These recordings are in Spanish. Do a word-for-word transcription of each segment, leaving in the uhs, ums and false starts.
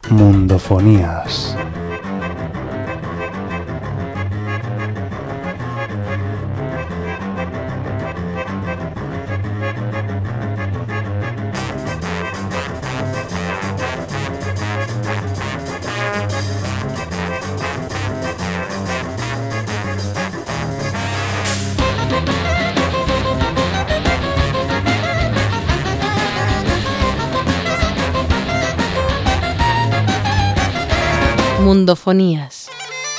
Mundofonías. Mundofonías.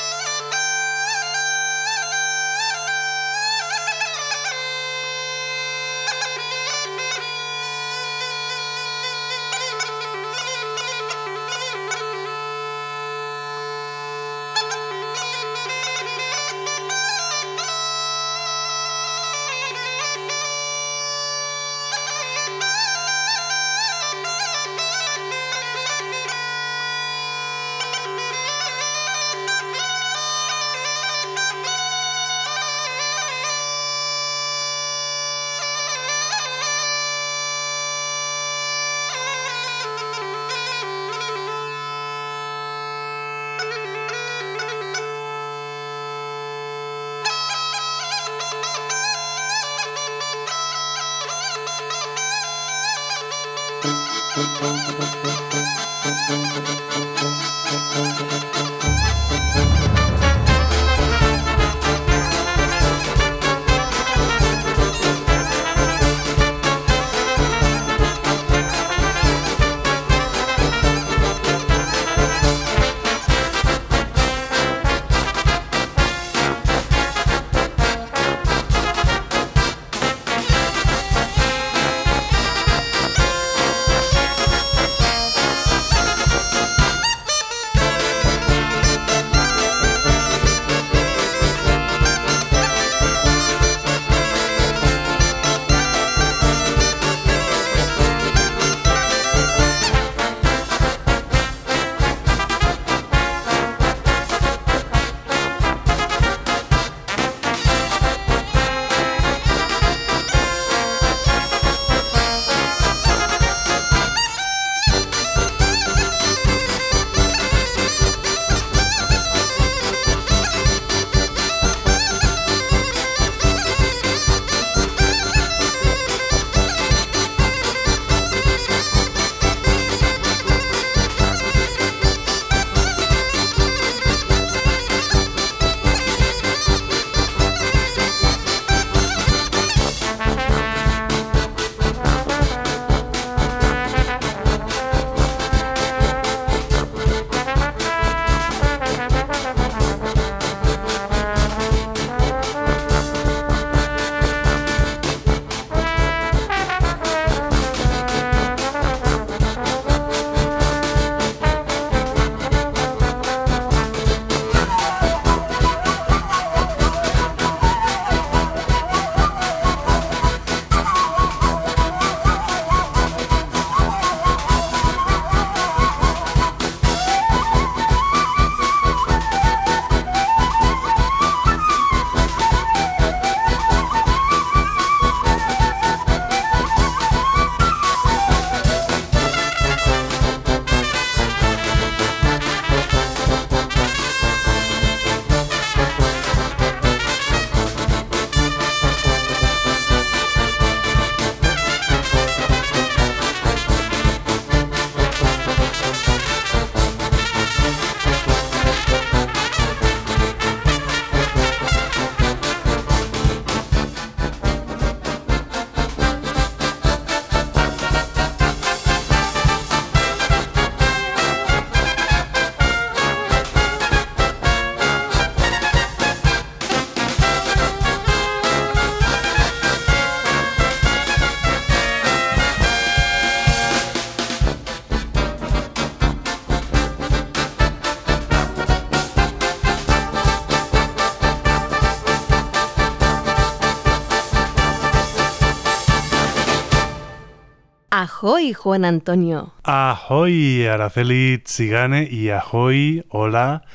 Ahoy, Juan Antonio. Ahoy, Araceli Tsigane, y ahoy, hola,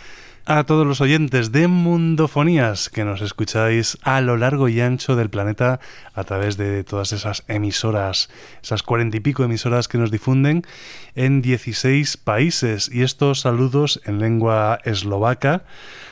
A todos los oyentes de Mundofonías que nos escucháis a lo largo y ancho del planeta a través de todas esas emisoras, esas cuarenta y pico emisoras que nos difunden en dieciséis países. Y estos saludos en lengua eslovaca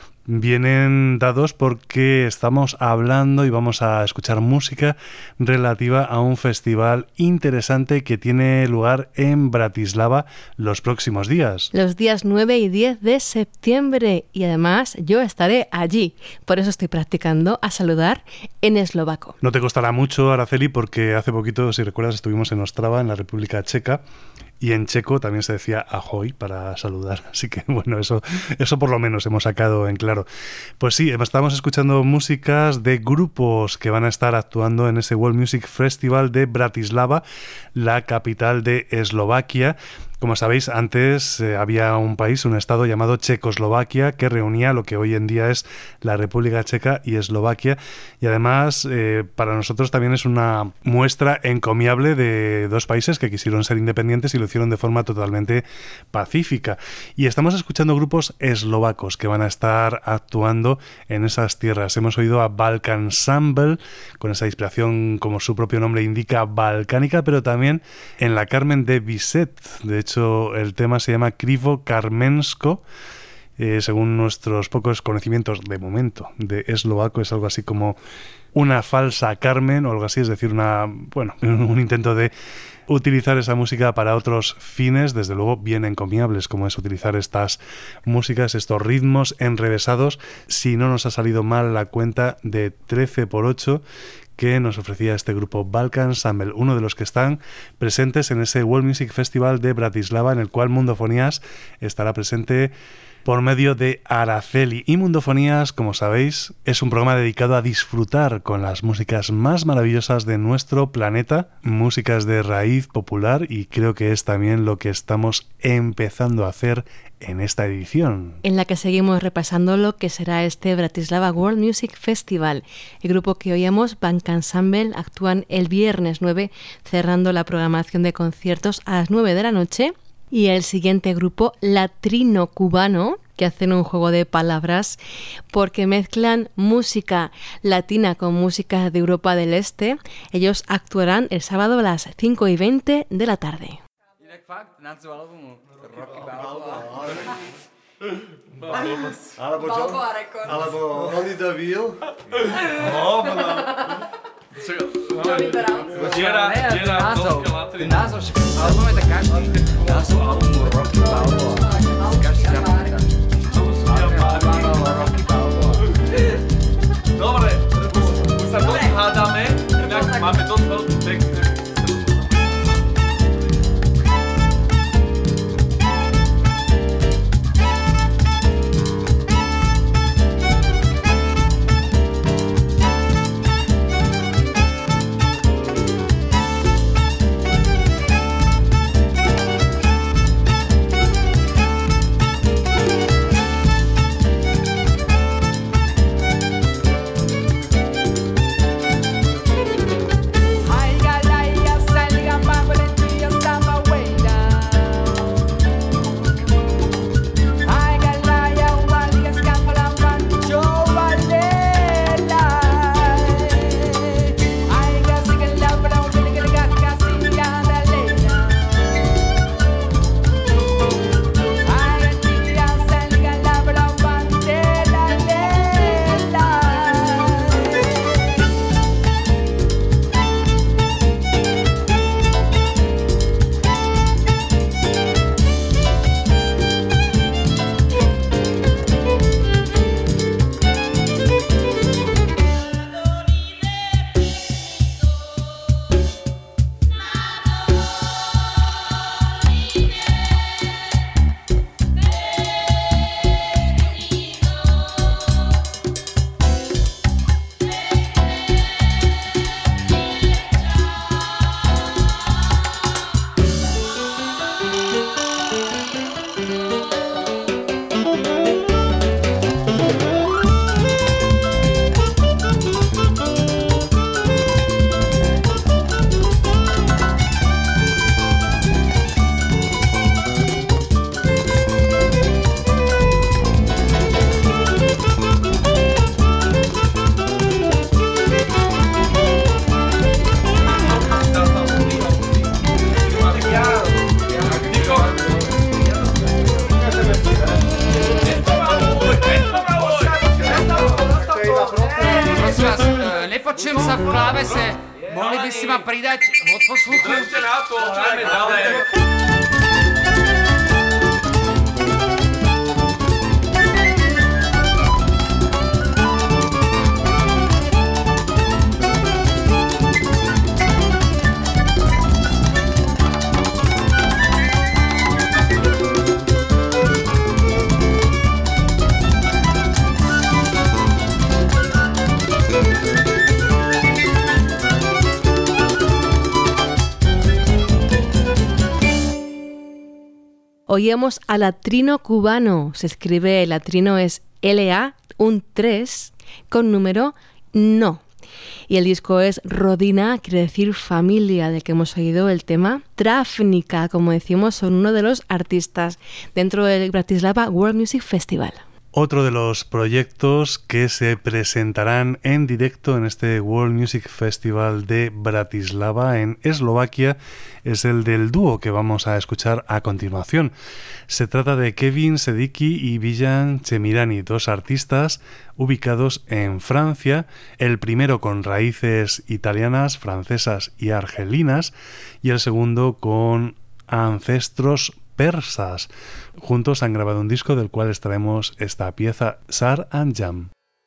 vienen dados porque estamos hablando y vamos a escuchar música relativa a un festival interesante que tiene lugar en Bratislava los próximos días. Los días nueve y diez de septiembre, y además yo estaré allí. Por eso estoy practicando a saludar en eslovaco. No te costará mucho, Araceli, porque hace poquito, si recuerdas, estuvimos en Ostrava, en la República Checa, y en checo también se decía ahoy para saludar. Así que, bueno, eso, eso por lo menos hemos sacado en claro. Pues sí, estamos escuchando músicas de grupos que van a estar actuando en ese World Music Festival de Bratislava, la capital de Eslovaquia. Como sabéis, antes eh, había un país, un estado llamado Checoslovaquia, que reunía lo que hoy en día es la República Checa y Eslovaquia. Y además, eh, para nosotros también es una muestra encomiable de dos países que quisieron ser independientes y lo hicieron de forma totalmente pacífica. Y estamos escuchando grupos eslovacos que van a estar actuando en esas tierras. Hemos oído a Balkan Ensemble, con esa inspiración, como su propio nombre indica, balcánica, pero también en la Carmen de Bizet. De hecho, el tema se llama Krivo Karmensko. Eh, según nuestros pocos conocimientos de momento de eslovaco, es algo así como una falsa Carmen o algo así, es decir, una bueno, un intento de utilizar esa música para otros fines, desde luego bien encomiables, como es utilizar estas músicas, estos ritmos enrevesados, si no nos ha salido mal la cuenta de trece por ocho que nos ofrecía este grupo Balkan Ensemble, uno de los que están presentes en ese World Music Festival de Bratislava, en el cual Mundofonías estará presente por medio de Araceli. Y Mundofonías, como sabéis, es un programa dedicado a disfrutar con las músicas más maravillosas de nuestro planeta, músicas de raíz popular, y creo que es también lo que estamos empezando a hacer en esta edición, en la que seguimos repasando lo que será este Bratislava World Music Festival. El grupo que oíamos, Balkan Ensemble, actúan el viernes nueve, cerrando la programación de conciertos a las nueve de la noche. Y el siguiente grupo, Latrino Cubano, que hacen un juego de palabras porque mezclan música latina con música de Europa del Este. Ellos actuarán el sábado a las cinco y veinte de la tarde. Dobre, sa dosť hádame, inak máme dosť veľký text. Točím sa v klávese. Mohli by si ma pridať od posluchu? Držte na to, hrajme ďalej. Oíamos a Latrino Cubano. Se escribe, el latrino es L A, un tres, con número no. Y el disco es Rodina, quiere decir familia, del que hemos oído el tema. Travnica, como decimos, son uno de los artistas dentro del Bratislava World Music Festival. Otro de los proyectos que se presentarán en directo en este World Music Festival de Bratislava en Eslovaquia es el del dúo que vamos a escuchar a continuación. Se trata de Kevin Sedicki y Bijan Chemirani, dos artistas ubicados en Francia, el primero con raíces italianas, francesas y argelinas, y el segundo con ancestros persas. Juntos han grabado un disco del cual extraemos esta pieza, Sar and Jam.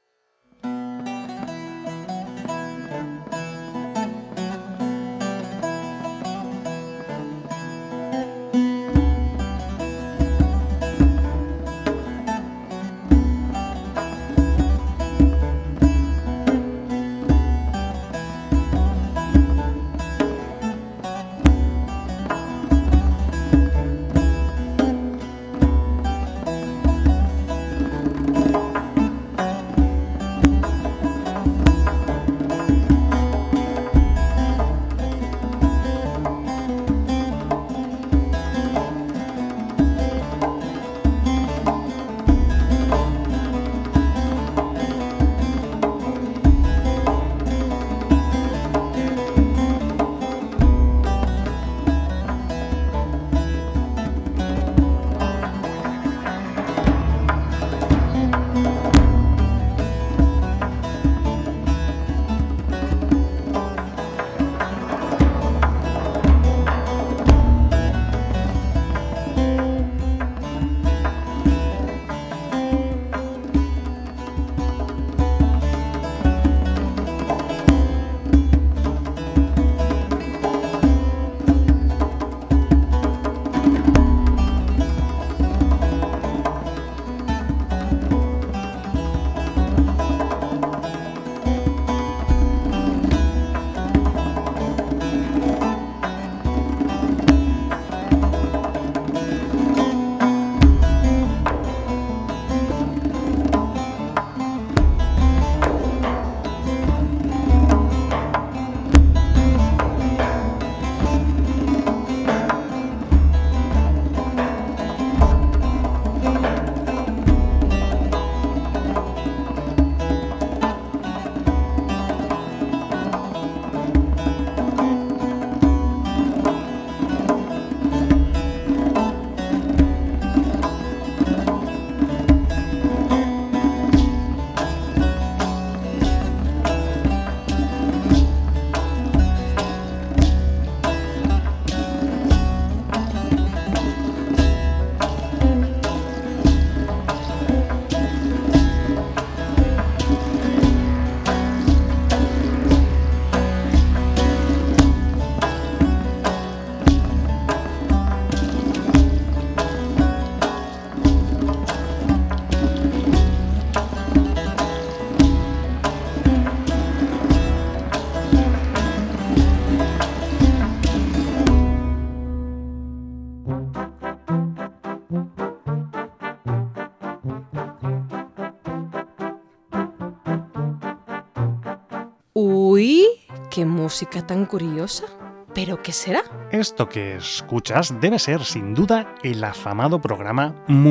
Uy, qué música tan curiosa. ¿Pero qué será? Esto que escuchas debe ser, sin duda, el afamado programa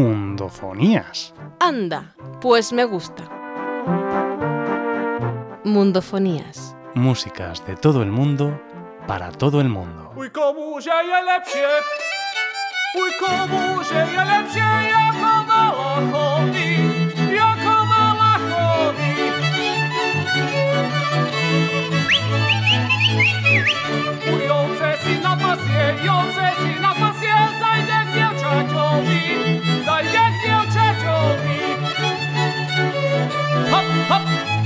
Mundofonías. Anda, pues me gusta. Mundofonías. Músicas de todo el mundo, para todo el mundo. Uj, komu żyje lepsze, uj, komu żyje lepsze, jako Malachowni, jako Malachowni. zajednie oczeczowi. Hop, hop.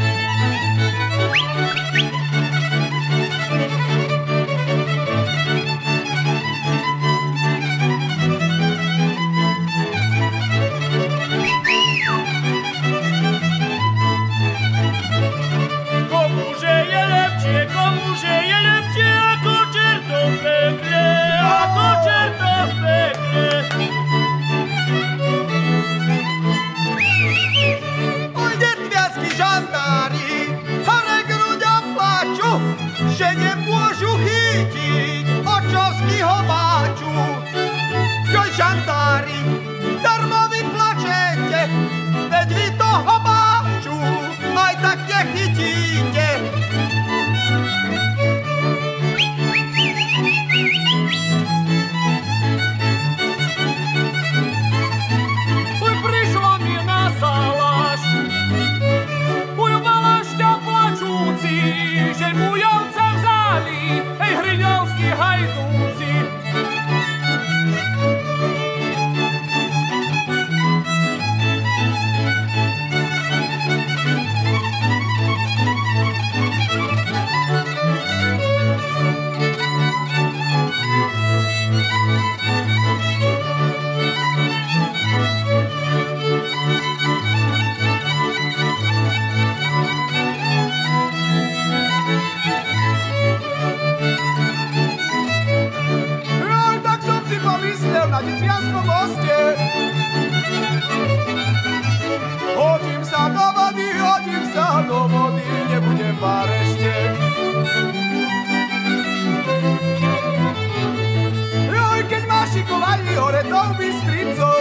Že nemôžu chytiť očovskýho báču. Joj, žandári, darmo vy plačete, veď vy toho báču aj tak nechytíte. Uj, prišla mi na salaš, uj, valašťa plačúci, že mu javca vzali, ej, hriňavskí hajdúci. Na Nitvianskom moste. Hodím sa do vody, hodím sa do vody, nebudem v arešte. Joj, keď ma šikovali hore tou Bystricou,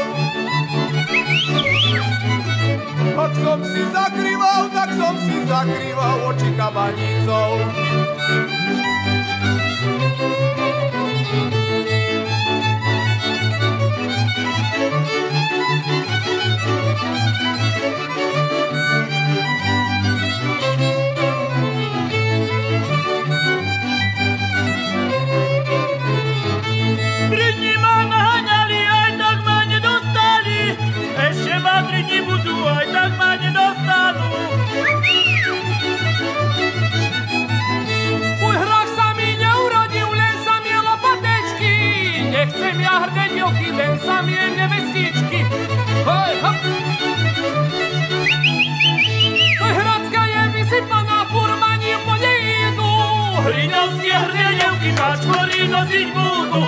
tak som si zakrýval, tak som si zakrýval oči kabanicou. Len samie nevestičky. Hoj, hop. Hoj, Hradska je vysypaná, furmani po nej idú. Hriňavské hriňavky kačmory nosiť budú.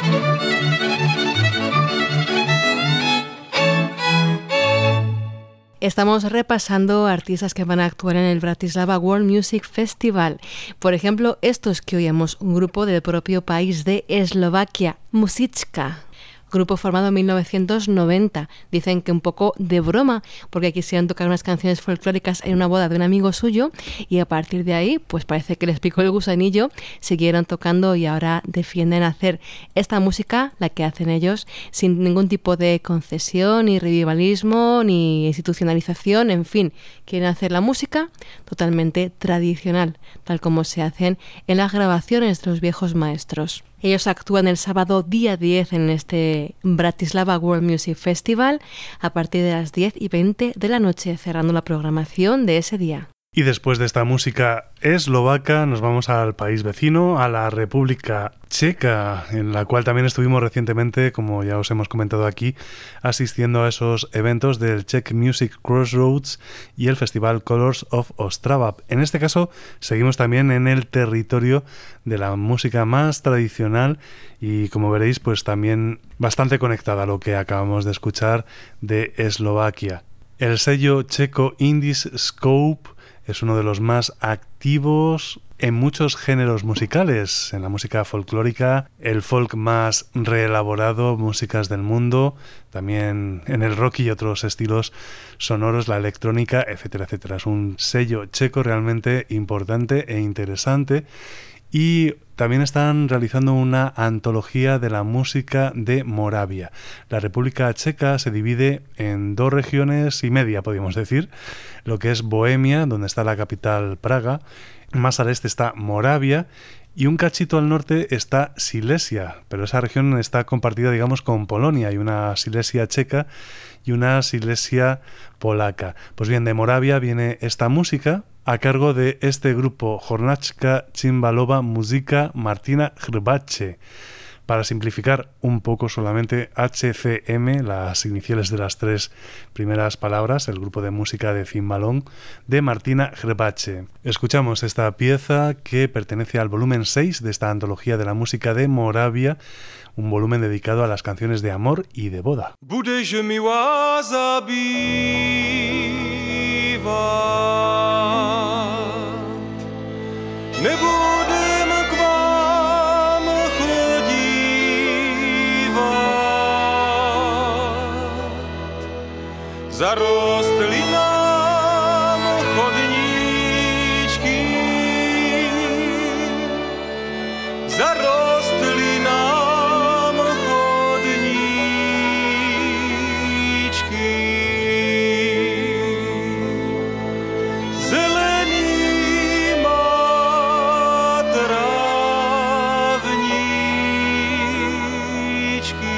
Estamos repasando artistas que van a actuar en el Bratislava World Music Festival. Por ejemplo, estos que oíamos, un grupo del propio país de Eslovaquia, Muzička. Grupo formado en mil novecientos noventa. Dicen que un poco de broma, porque quisieron tocar unas canciones folclóricas en una boda de un amigo suyo y a partir de ahí, pues parece que les picó el gusanillo, siguieron tocando y ahora defienden hacer esta música, la que hacen ellos, sin ningún tipo de concesión, ni revivalismo, ni institucionalización, en fin, quieren hacer la música totalmente tradicional, tal como se hacen en las grabaciones de los viejos maestros. Ellos actúan el sábado día diez en este Bratislava World Music Festival a partir de las diez y veinte de la noche, cerrando la programación de ese día. Y después de esta música eslovaca nos vamos al país vecino, a la República Checa, en la cual también estuvimos recientemente, como ya os hemos comentado aquí, asistiendo a esos eventos del Czech Music Crossroads y el Festival Colors of Ostrava. En este caso seguimos también en el territorio de la música más tradicional y, como veréis, pues también bastante conectada a lo que acabamos de escuchar de Eslovaquia. El sello checo Indies Scope es uno de los más activos en muchos géneros musicales, en la música folclórica, el folk más reelaborado, músicas del mundo, también en el rock y otros estilos sonoros, la electrónica, etcétera, etcétera. Es un sello checo realmente importante e interesante. Y también están realizando una antología de la música de Moravia. La República Checa se divide en dos regiones y media, podríamos decir. Lo que es Bohemia, donde está la capital Praga. Más al este está Moravia. Y un cachito al norte está Silesia, pero esa región está compartida, digamos, con Polonia. Hay una Silesia checa y una Silesia polaca. Pues bien, de Moravia viene esta música a cargo de este grupo Hornacka Cimbalowa Muzyka Martina Hrbache. Para simplificar un poco solamente, H C M, las iniciales de las tres primeras palabras, el grupo de música de cimbalón de Martina Hrbache. Escuchamos esta pieza que pertenece al volumen seis de esta antología de la música de Moravia, un volumen dedicado a las canciones de amor y de boda. Budeš milá zabývat, nebudem k vám chodívat, zarostli nám chodníčky, zarostli nám chodníčky, zelenýma trávníčky.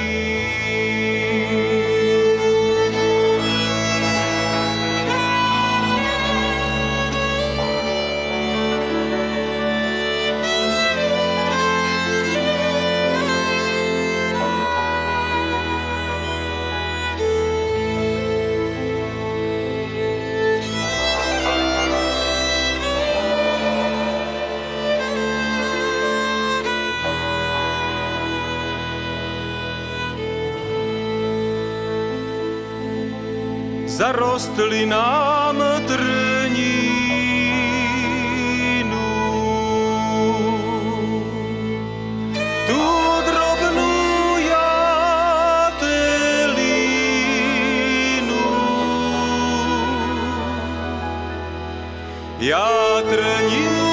Zarostli nám trnínu, tu drobnú jatelínu. Ja trninu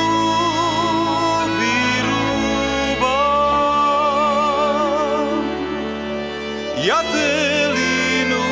vyrúbam, jatelínu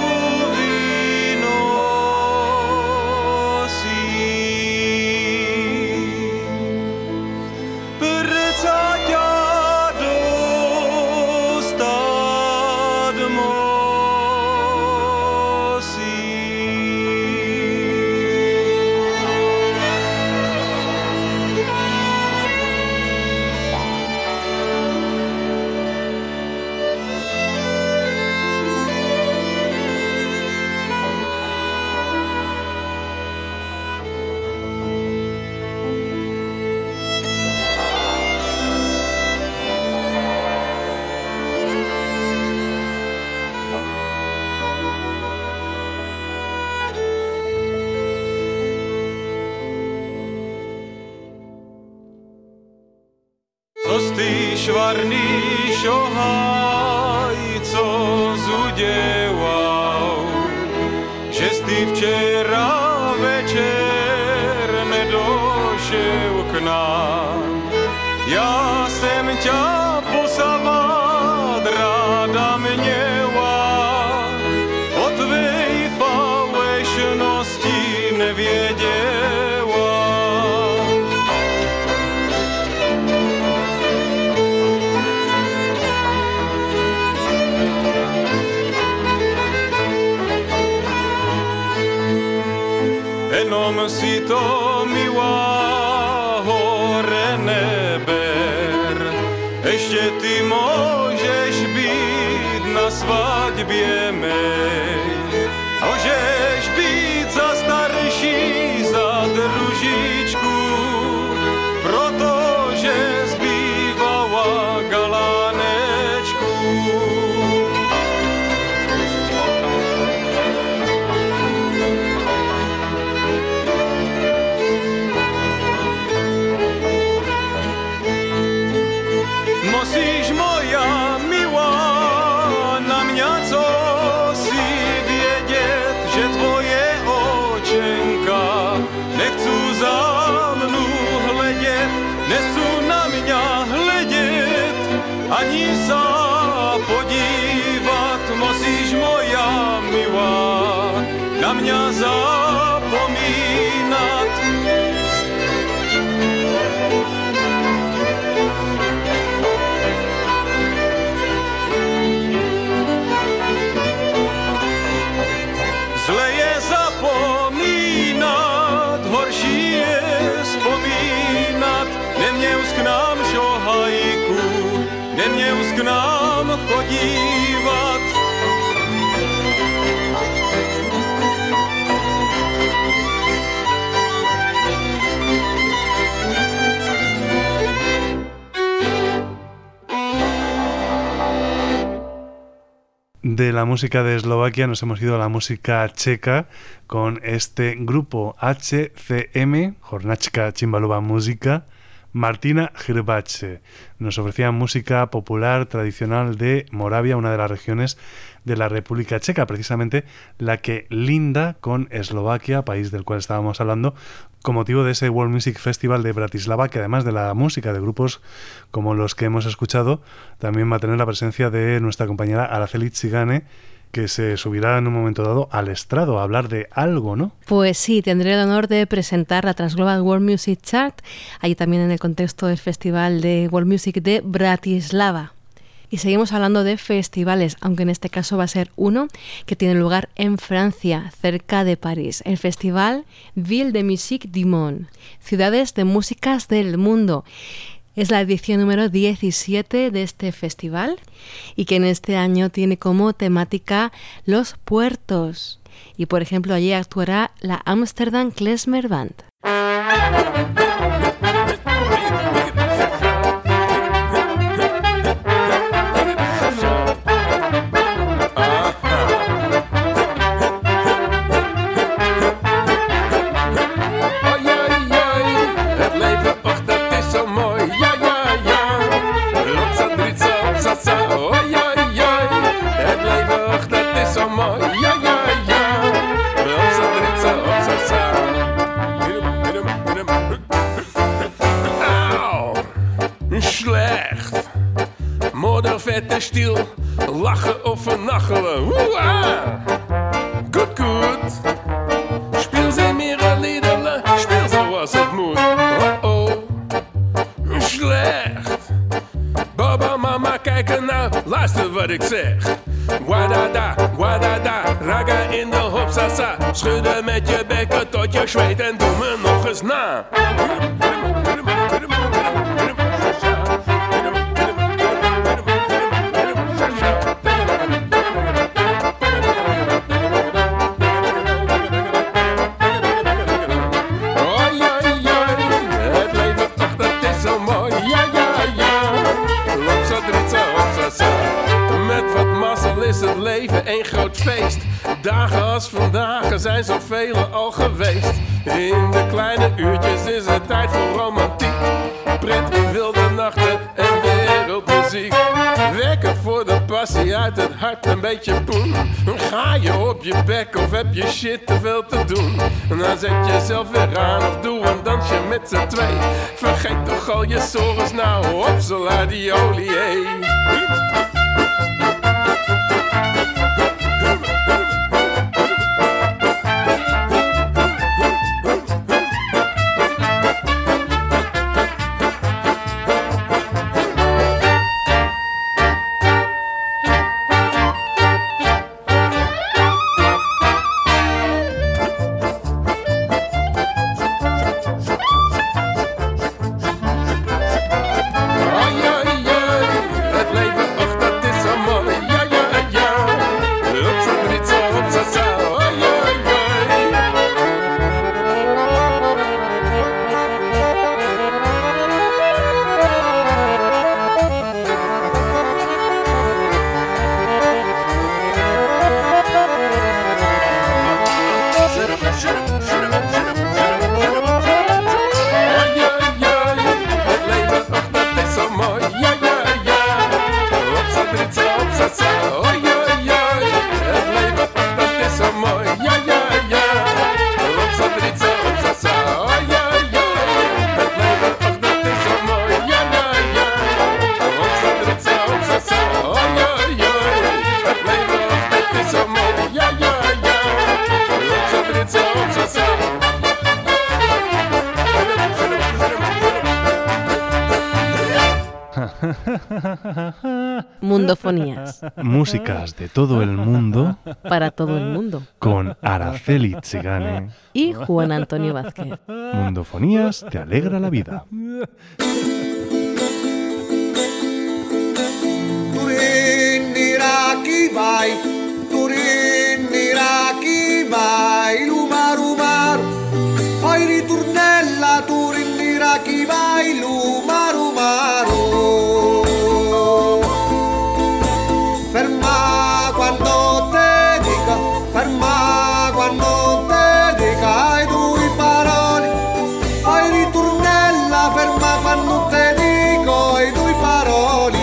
švarný šohaj, co zudělal, že jsi včera večer nedošel k nám. Já jsem tě posavat ráda měla, o tvej falešnosti nevěděla. Jenom si to, milá, hore neber, ještě ty můžeš být na svatbě mej. Můžeš být za starší, za družičku, protože zbývala galánečku. Musíš, moja milá, na mě co si vědět, že tvoje očenka nechcu za mnou hledět, nechcu na mě hledět, ani se podívat. Musíš, moja milá, na mě zapomínat. wat. De la música de Eslovaquia nos hemos ido a la música checa con este grupo H C M, Hornáčka Cimbalova Muzika, Martina Hrbace. Nos ofrecían música popular tradicional de Moravia, una de las regiones de la República Checa, precisamente la que linda con Eslovaquia, país del cual estábamos hablando, con motivo de ese World Music Festival de Bratislava, que además de la música de grupos como los que hemos escuchado, también va a tener la presencia de nuestra compañera Araceli Tsigane, que se subirá en un momento dado al estrado a hablar de algo, ¿no? Pues sí, tendré el honor de presentar la Transglobal World Music Chart, allí también en el contexto del Festival de World Music de Bratislava. Y seguimos hablando de festivales, aunque en este caso va a ser uno que tiene lugar en Francia, cerca de París. El festival Ville de Musique du Monde, Ciudades de Músicas del Mundo. Es la edición número diecisiete de este festival y que en este año tiene como temática los puertos. Y por ejemplo, allí actuará la Amsterdam Klezmer Band. Vette stiel, lachen of vernachelen. Hoera! Goed, goed. Speel ze meer liederen, speel zoals het moet. Oh, oh, slecht. Baba, mama, kijken nou, luister wat ik zeg. Wadada, wadada, raga in de hopsasa. Schudden met je bekken tot je zweet en doe me nog eens na. Een groot feest. Dagen als vandaag zijn zoveel al geweest. In de kleine uurtjes is het tijd voor romantiek. Pret, wilde nachten en wereldmuziek. Wekken voor de passie uit het hart, een beetje poen. Ga je op je bek of heb je shit te veel te doen? Dan zet jezelf weer aan of doe een dansje met z'n twee. Vergeet toch al je zorgens nou op, zola die olie. Mundofonías. Músicas de todo el mundo. Para todo el mundo. Con Araceli Tsigane. Y Juan Antonio Vázquez. Mundofonías te alegra la vida. Quindi vai, Turin Iraki vai, Lumar Umar, poi ritornella Turin Iraki vai, Lumar Umar. Ferma quando te dica, ferma quando te dica i tue parole, poi ritornella ferma quando te dico i tue parole.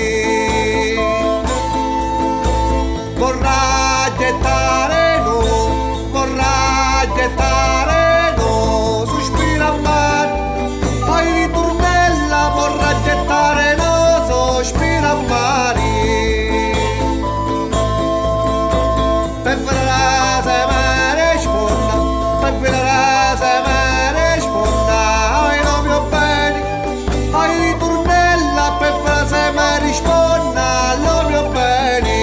Vorrà gettare no, vorrà gettare no, sospira a mare, poi ritornella vorrà gettare no, sospira a mare. Per frase me risponda, per frase me risponda, ai non mi bene, ai ritornella per frase me risponda, non mi bene.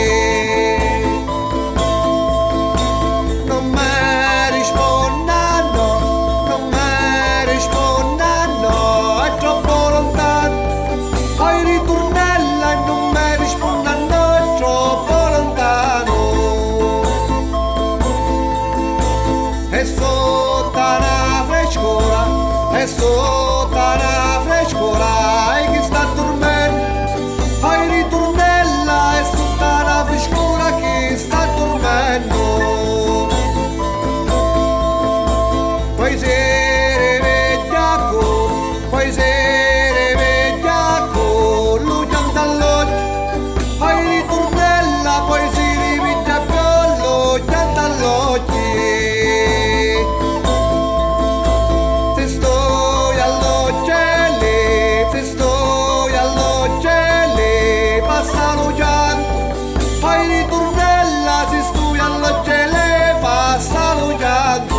Non mi risponda no, non mi risponda no, è troppo lontano, ai ritornella non mi risponda no, è troppo lontano. E sotto una frescura, e sotto una frescura, e chi sta dormendo, poi ritornella, e sotto una frescura, chi sta dormendo. Poi se riveglia con, poi se riveglia con, lui canta all'occhio, poi ritornella, poi si riveglia con, lui canta all'occhio. Se sto all'occhielli, se sto all'occhielli, passa l'ugiano, poi ritornella, se sto all'occhielli, passa l'ugiano.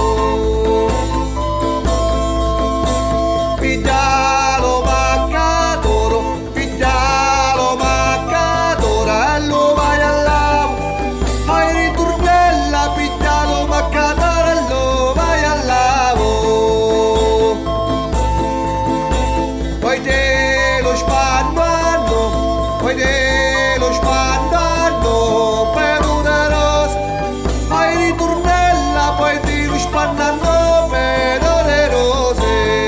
Piglialo maccatoro, piglialo maccatoro, e lo vai all'amo, poi ritornella, piglialo maccatoro, e lo vai all'amo. Poi te lo spannano, poi te lo spannano, però de rosa, poi ritornella, poi te lo spannano, però de rose.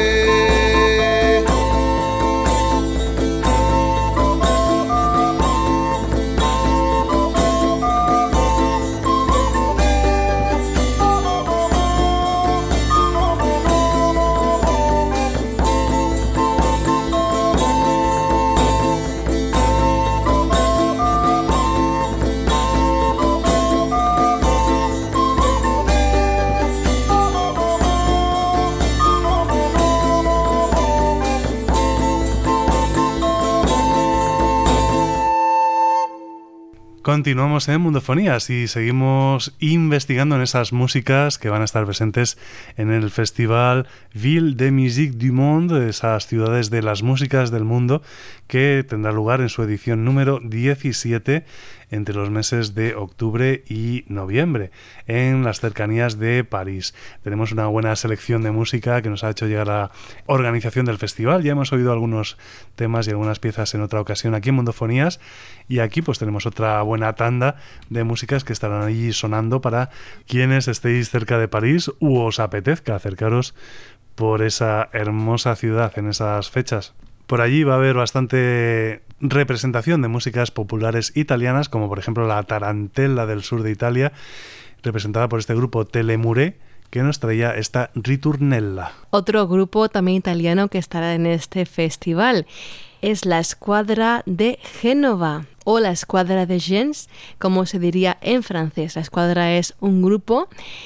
Continuamos en Mundofonías y seguimos investigando en esas músicas que van a estar presentes en el festival Ville de Musique du Monde, esas ciudades de las músicas del mundo, que tendrá lugar en su edición número diecisiete entre los meses de octubre y noviembre, en las cercanías de París. Tenemos una buena selección de música que nos ha hecho llegar a la organización del festival. Ya hemos oído algunos temas y algunas piezas en otra ocasión aquí en Mundofonías, y aquí pues tenemos otra buena tanda de músicas que estarán allí sonando para quienes estéis cerca de París u os apetezca acercaros por esa hermosa ciudad en esas fechas. Por allí va a haber bastante representación de músicas populares italianas, como por ejemplo la tarantella del sur de Italia, representada por este grupo Telemuré, que nos traía esta Ritornella. Otro grupo también italiano que estará en este festival es la Escuadra de Génova, o la Escuadra de Gens, como se diría en francés. La Escuadra es un grupo,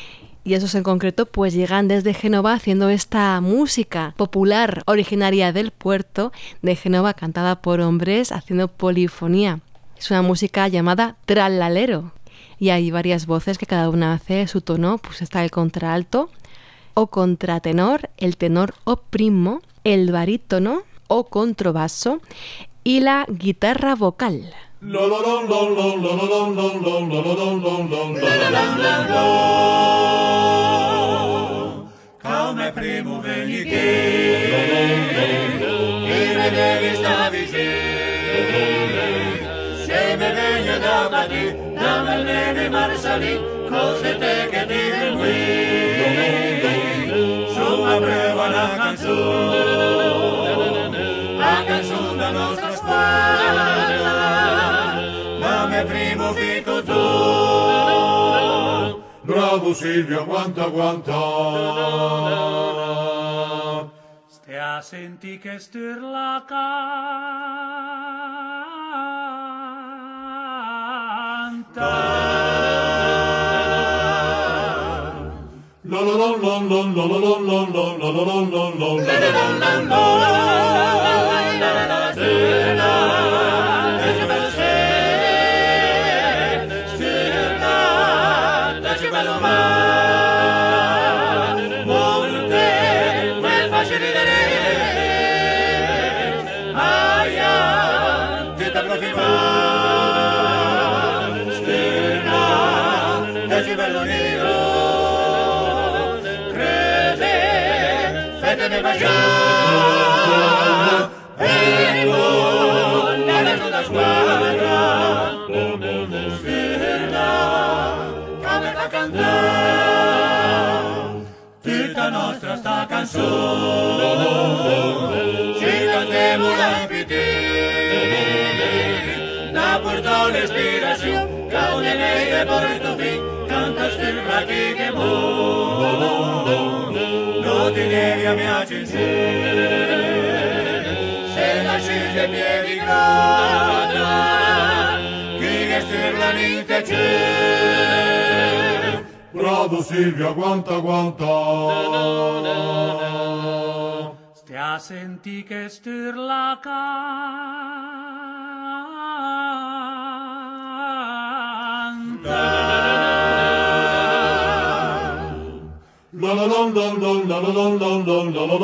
y esos en concreto pues llegan desde Génova haciendo esta música popular originaria del puerto de Génova, cantada por hombres haciendo polifonía. Es una música llamada trallalero, y hay varias voces que cada una hace su tono. Pues está el contralto o contratenor, el tenor o primo, el barítono o contrabasso y la guitarra vocal. Come primo vegli che e me devi sta vicino, se me vegli da Madrid, dame il nene Marsalì, cose te che dire qui, su una prova la canzone, la canzone da nostra squadra, dame primo fico tu. Bravo Silvia, quanta quanta. Stia a senti che stir la canta. La la la la la la la la la la la la ne va già e con la nessuna squadra stirla come fa cantare tutta nostra sta canzone ci cantiamo l'appetito la portò l'ispirazione caude lei e porto fin canta stirla chi che mo ti devi a mia censura se la sceglie piedi grada chi che stirla niente c'è. Bravo Silvia, quanta quanta. Stia a senti che stirla canta. La la la la la la la la la la la la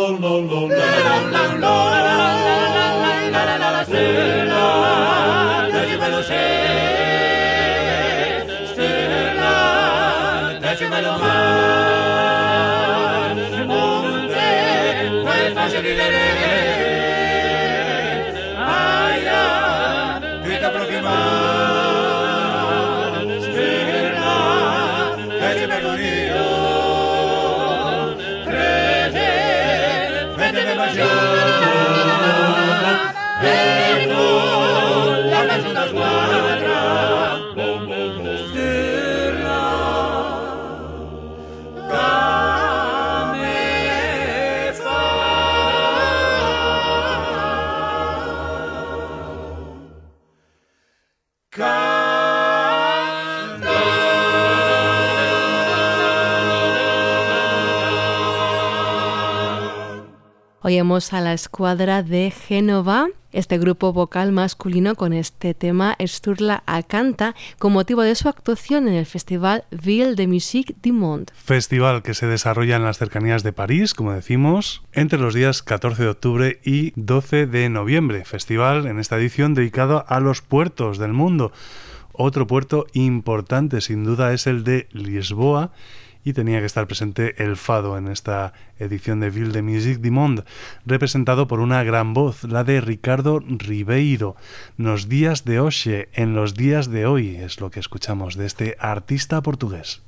Oímos a la escuadra de Génova, este grupo vocal masculino con este tema Sturla a canta con motivo de su actuación en el festival Ville de Musique du Monde. Festival que se desarrolla en las cercanías de París, como decimos, entre los días catorce de octubre y doce de noviembre. Festival en esta edición dedicado a los puertos del mundo. Otro puerto importante sin duda es el de Lisboa, y tenía que estar presente el fado en esta edición de Ville de Musique du Monde, representado por una gran voz, la de Ricardo Ribeiro. Nos días de hoxe, en los días de hoy, es lo que escuchamos de este artista portugués.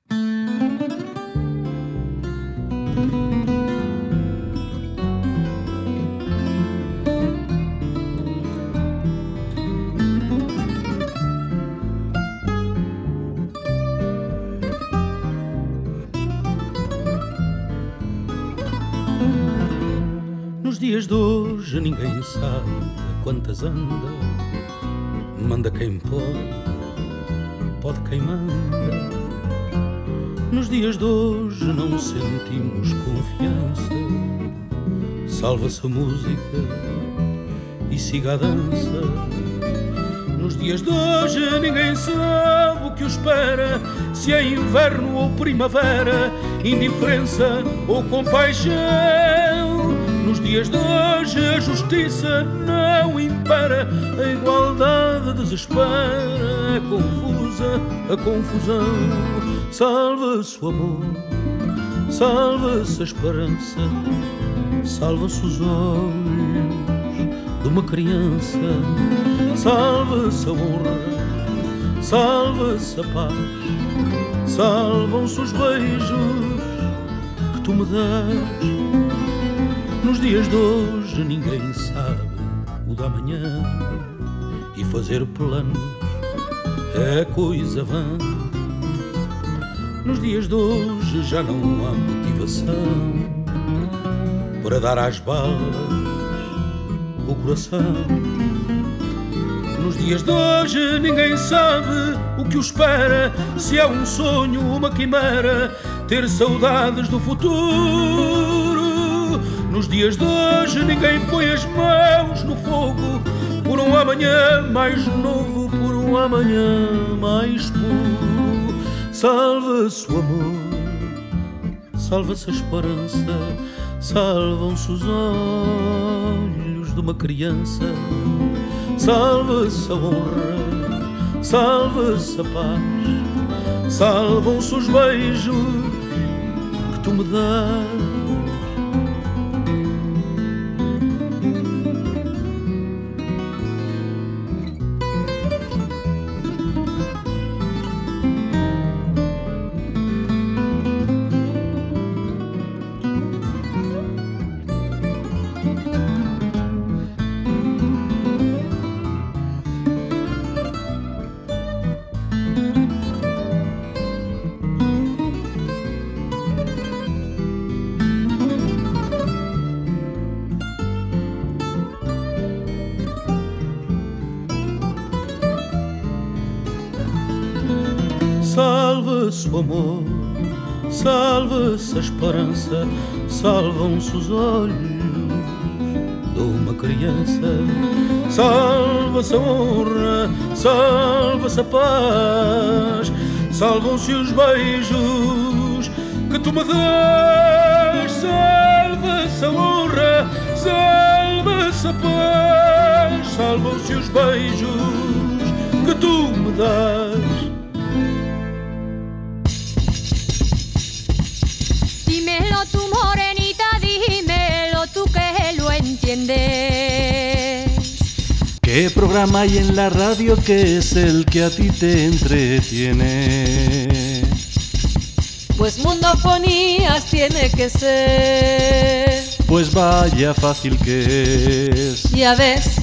Nos dias de hoje ninguém sabe a quantas anda. Manda quem pode, pode quem manda. Nos dias de hoje não sentimos confiança. Salva-se a música e siga a dança. Nos dias de hoje ninguém sabe o que o espera, se é inverno ou primavera, indiferença ou compaixão. Nos dias de hoje a justiça não impera, a igualdade desespera, é confusa a confusão. Salva-se o amor, salva-se a esperança, salva-se os olhos de uma criança. Salva-se a honra, salva-se a paz, salvam-se os beijos que tu me dás. Nos dias de hoje ninguém sabe o da manhã, e fazer planos é coisa vã. Nos dias de hoje já não há motivação para dar às balas o coração. Nos dias de hoje ninguém sabe o que o espera, se é um sonho, uma quimera, ter saudades do futuro. Nos dias de hoje ninguém põe as mãos no fogo por um amanhã mais novo, por um amanhã mais puro. Salva-se o amor, salva-se a esperança, salvam-se os olhos de uma criança. Salva-se a honra, salva-se a paz, salvam-se os beijos que tu me dás. Salva-se o amor, salva-se a esperança, salvam-se os olhos de uma criança. Salva-se a honra, salva-se a paz, salvam-se os beijos que tu me dás. Salva-se a honra, salva-se a paz, salvam-se os beijos que tu me dás. Dímelo tú, morenita, dímelo tú que lo entiendes. ¿Qué programa hay en la radio que es el que a ti te entretiene? Pues Mundofonías tiene que ser. Pues vaya fácil que es. Ya ves.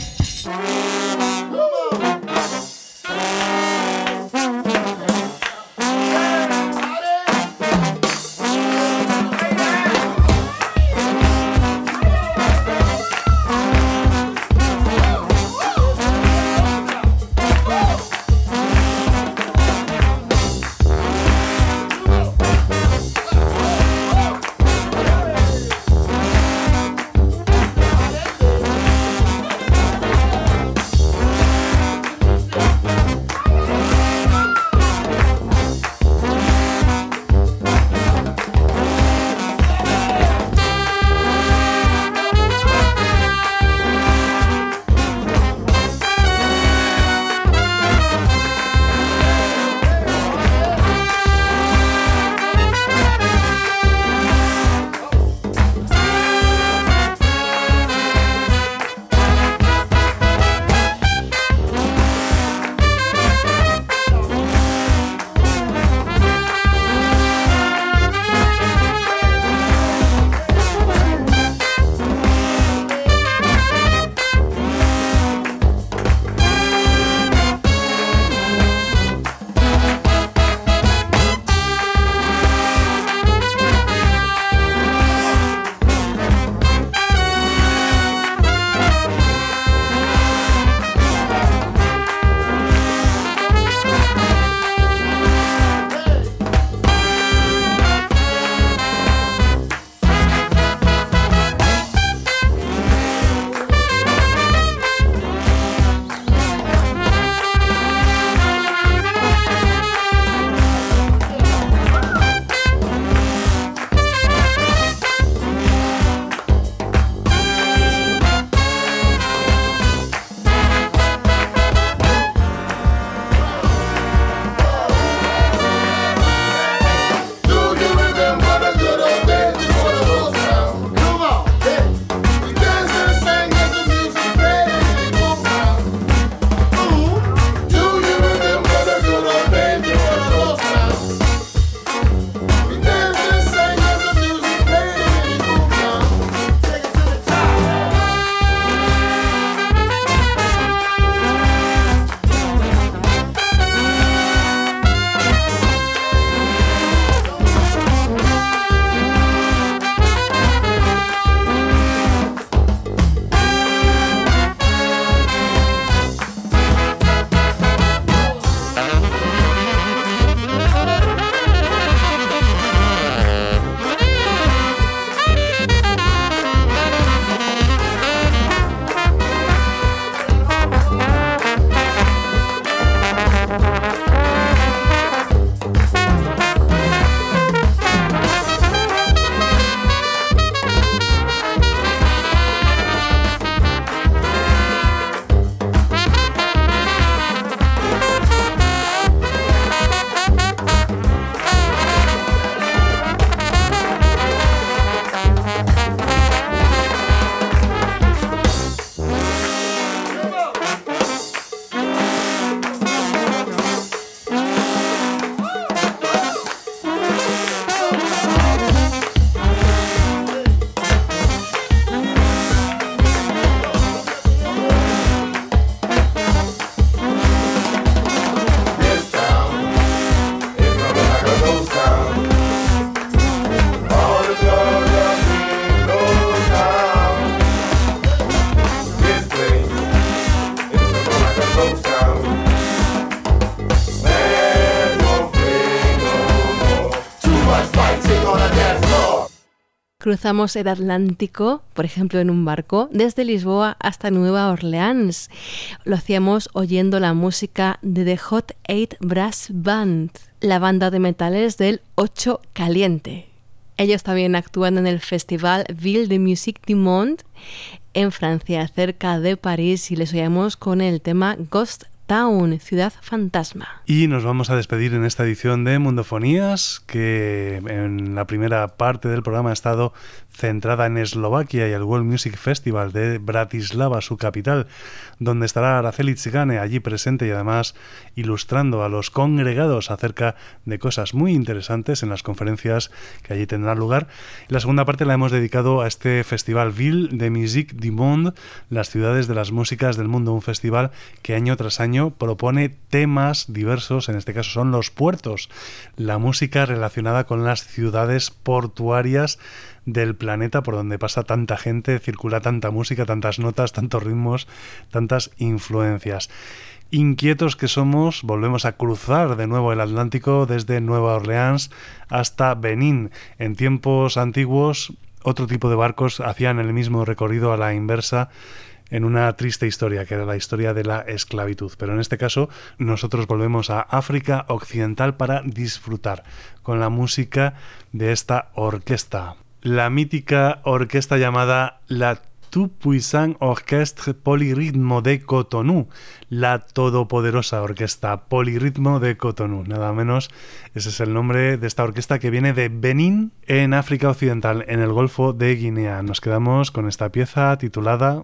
Cruzamos el Atlántico, por ejemplo en un barco, desde Lisboa hasta Nueva Orleans. Lo hacíamos oyendo la música de The Hot Eight Brass Band, la banda de metales del Ocho Caliente. Ellos también actúan en el festival Ville de Musique du Monde en Francia, cerca de París, y les oíamos con el tema Ghost Town, Ciudad Fantasma. Y nos vamos a despedir en esta edición de Mundofonías, que en la primera parte del programa ha estado centrada en Eslovaquia y el World Music Festival de Bratislava, su capital, donde estará Araceli Tzigane allí presente y además ilustrando a los congregados acerca de cosas muy interesantes en las conferencias que allí tendrán lugar. Y la segunda parte la hemos dedicado a este festival Ville de Musique du Monde, las ciudades de las músicas del mundo, un festival que año tras año propone temas diversos, en este caso son los puertos, la música relacionada con las ciudades portuarias del planeta por donde pasa tanta gente, circula tanta música, tantas notas, tantos ritmos, tantas influencias. Inquietos que somos, volvemos a cruzar de nuevo el Atlántico desde Nueva Orleans hasta Benín. En tiempos antiguos, otro tipo de barcos hacían el mismo recorrido a la inversa, en una triste historia, que era la historia de la esclavitud. Pero en este caso, nosotros volvemos a África Occidental para disfrutar con la música de esta orquesta. La mítica orquesta llamada la Tout-Puissant Orchestre Polyrhythme de Cotonou, la todopoderosa orquesta Polirritmo de Cotonou, nada menos. Ese es el nombre de esta orquesta que viene de Benín, en África Occidental, en el Golfo de Guinea. Nos quedamos con esta pieza titulada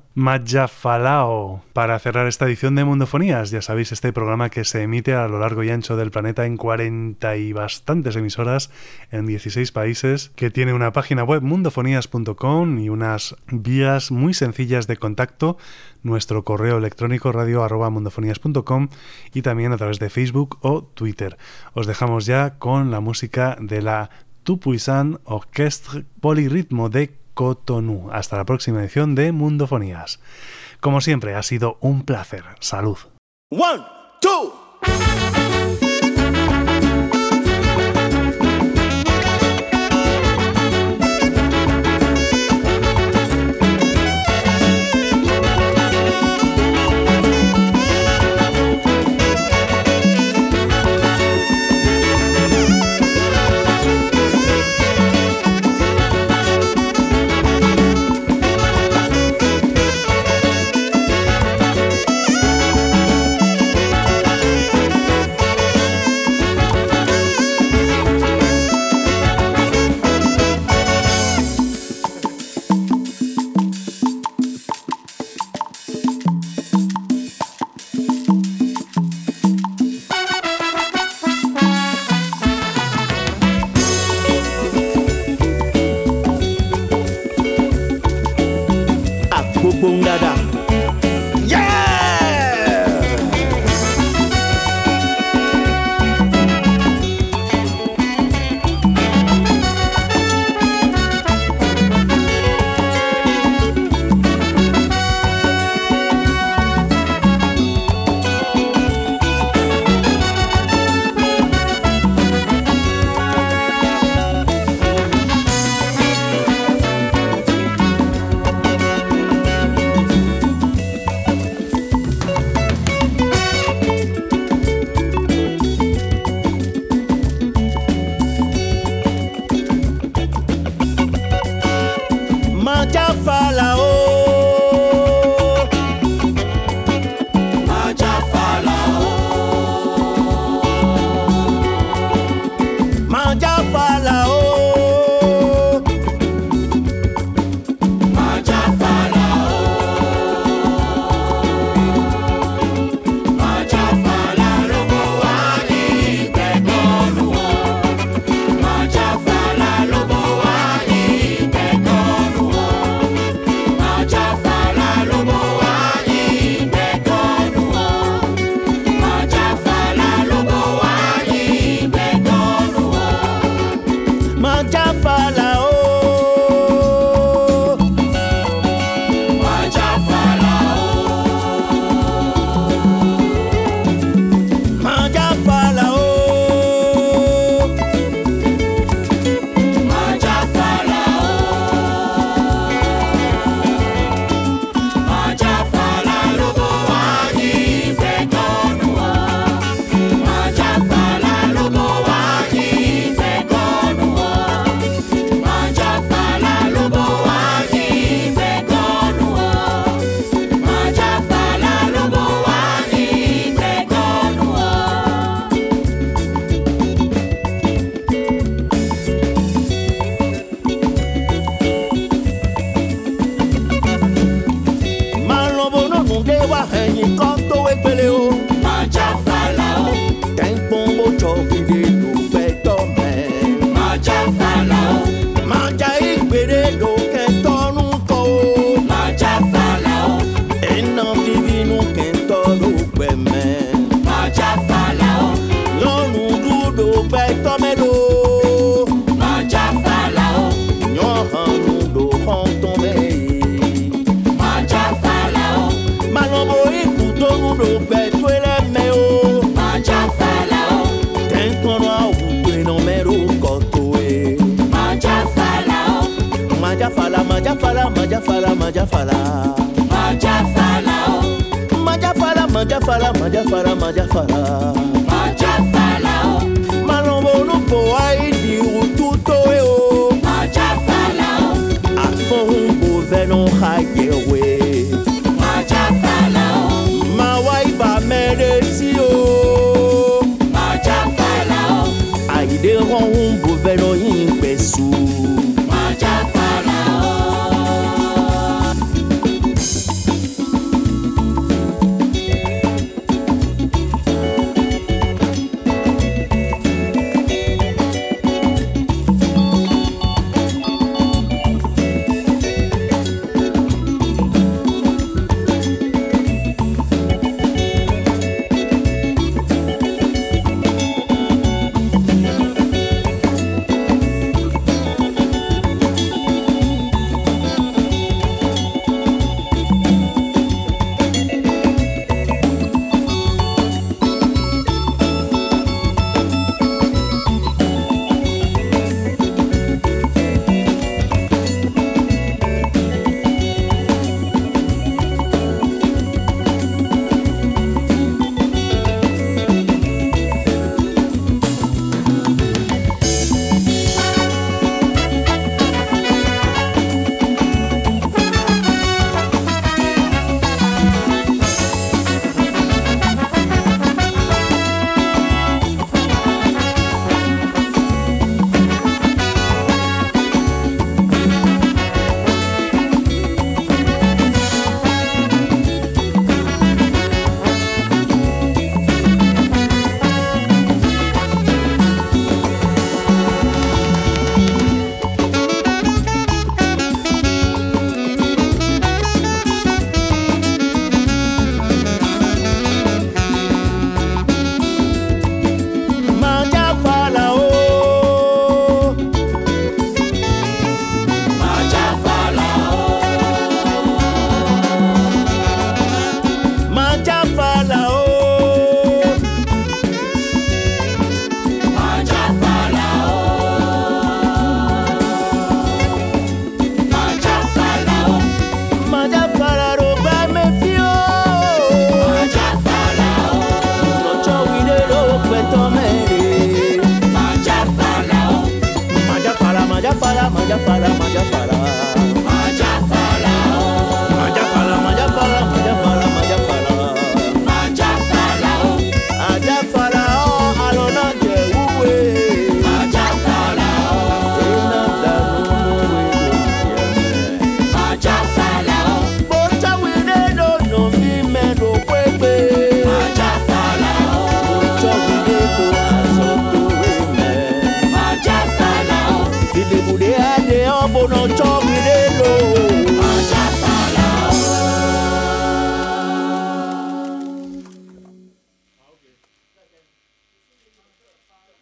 Majafalao para cerrar esta edición de Mundofonías. Ya sabéis, este programa que se emite a lo largo y ancho del planeta en cuarenta y bastantes emisoras en dieciséis países, que tiene una página web mundofonías punto com y unas vías muy sencillas de contacto, nuestro correo electrónico radio arroba mundofonías punto com y también a través de Facebook o Twitter. Os dejamos ya con la música de la Tout-Puissant Orchestre Polyrhythme de Cotonou. Hasta la próxima edición de Mundofonías. Como siempre, ha sido un placer. Salud. One, two. fala. Manja fala, oh. Manja fala, manja fala, manja fala, manja fala.